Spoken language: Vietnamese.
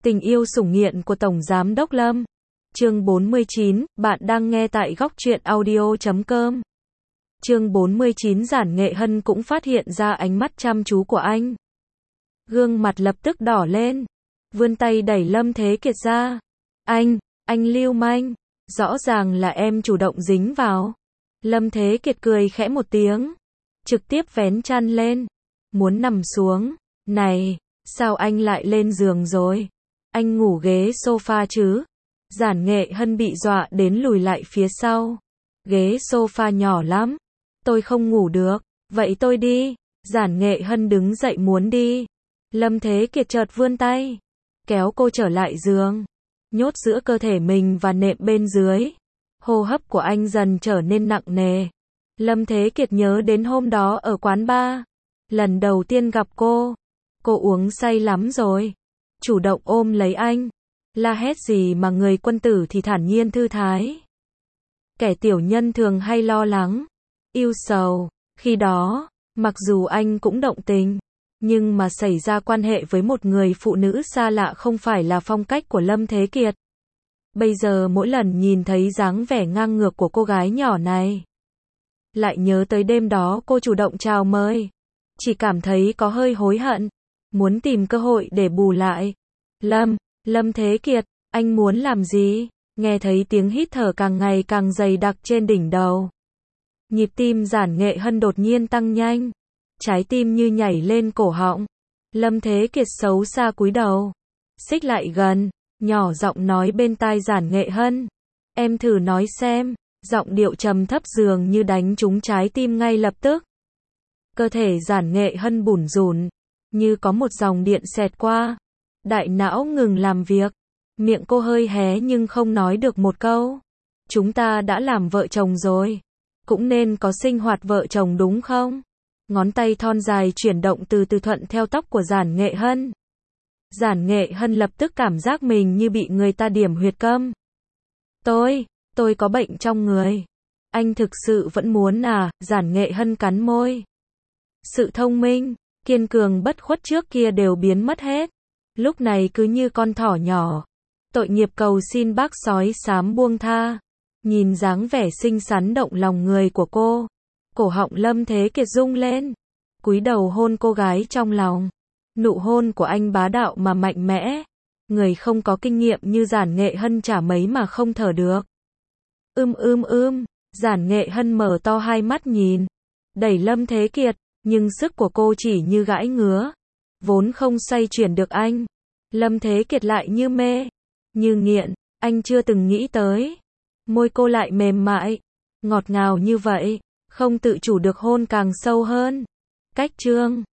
Tình yêu sủng nghiện của Tổng Giám đốc Lâm. Chương 49, bạn đang nghe tại góc truyện audio.com. Chương 49 Giản Nghệ Hân cũng phát hiện ra ánh mắt chăm chú của anh. Gương mặt lập tức đỏ lên, vươn tay đẩy Lâm Thế Kiệt ra. Anh lưu manh, rõ ràng là em chủ động dính vào. Lâm Thế Kiệt cười khẽ một tiếng, trực tiếp vén chăn lên, muốn nằm xuống. Này, sao anh lại lên giường rồi? Anh ngủ ghế sofa chứ? Giản Nghệ Hân bị dọa đến lùi lại phía sau. Ghế sofa nhỏ lắm, tôi không ngủ được. Vậy tôi đi. Giản Nghệ Hân đứng dậy muốn đi. Lâm Thế Kiệt chợt vươn tay, kéo cô trở lại giường, nhốt giữa cơ thể mình và nệm bên dưới. Hô hấp của anh dần trở nên nặng nề. Lâm Thế Kiệt nhớ đến hôm đó ở quán bar, lần đầu tiên gặp cô uống say lắm rồi, chủ động ôm lấy anh, la hét gì mà người quân tử thì thản nhiên thư thái. Kẻ tiểu nhân thường hay lo lắng, ưu sầu. Khi đó, mặc dù anh cũng động tình, nhưng mà xảy ra quan hệ với một người phụ nữ xa lạ không phải là phong cách của Lâm Thế Kiệt. Bây giờ mỗi lần nhìn thấy dáng vẻ ngang ngược của cô gái nhỏ này, lại nhớ tới đêm đó cô chủ động chào mời, chỉ cảm thấy có hơi hối hận, muốn tìm cơ hội để bù lại. Lâm Thế Kiệt, anh muốn làm gì? Nghe thấy tiếng hít thở càng ngày càng dày đặc trên đỉnh đầu. Nhịp tim Giản Nghệ Hân đột nhiên tăng nhanh, trái tim như nhảy lên cổ họng. Lâm Thế Kiệt xấu xa cúi đầu, xích lại gần, nhỏ giọng nói bên tai Giản Nghệ Hân. Em thử nói xem. Giọng điệu trầm thấp dường như đánh trúng trái tim ngay lập tức. Cơ thể Giản Nghệ Hân bủn rủn, như có một dòng điện xẹt qua. Đại não ngừng làm việc, miệng cô hơi hé nhưng không nói được một câu. Chúng ta đã làm vợ chồng rồi, cũng nên có sinh hoạt vợ chồng đúng không? Ngón tay thon dài chuyển động từ từ thuận theo tóc của Giản Nghệ Hân. Giản Nghệ Hân lập tức cảm giác mình như bị người ta điểm huyệt câm. Tôi có bệnh trong người. Anh thực sự vẫn muốn à? Giản Nghệ Hân cắn môi. Sự thông minh, kiên cường bất khuất trước kia đều biến mất hết. Lúc này cứ như con thỏ nhỏ, tội nghiệp cầu xin bác sói xám buông tha. Nhìn dáng vẻ xinh xắn động lòng người của cô, cổ họng Lâm Thế Kiệt rung lên, cúi đầu hôn cô gái trong lòng. Nụ hôn của anh bá đạo mà mạnh mẽ. Người không có kinh nghiệm như Giản Nghệ Hân chả mấy mà không thở được. Giản Nghệ Hân mở to hai mắt nhìn, đẩy Lâm Thế Kiệt, nhưng sức của cô chỉ như gãi ngứa, vốn không xoay chuyển được anh. Lâm Thế Kiệt lại như mê, như nghiện, anh chưa từng nghĩ tới. Môi cô lại mềm mại, ngọt ngào như vậy, không tự chủ được hôn càng sâu hơn. Cách chương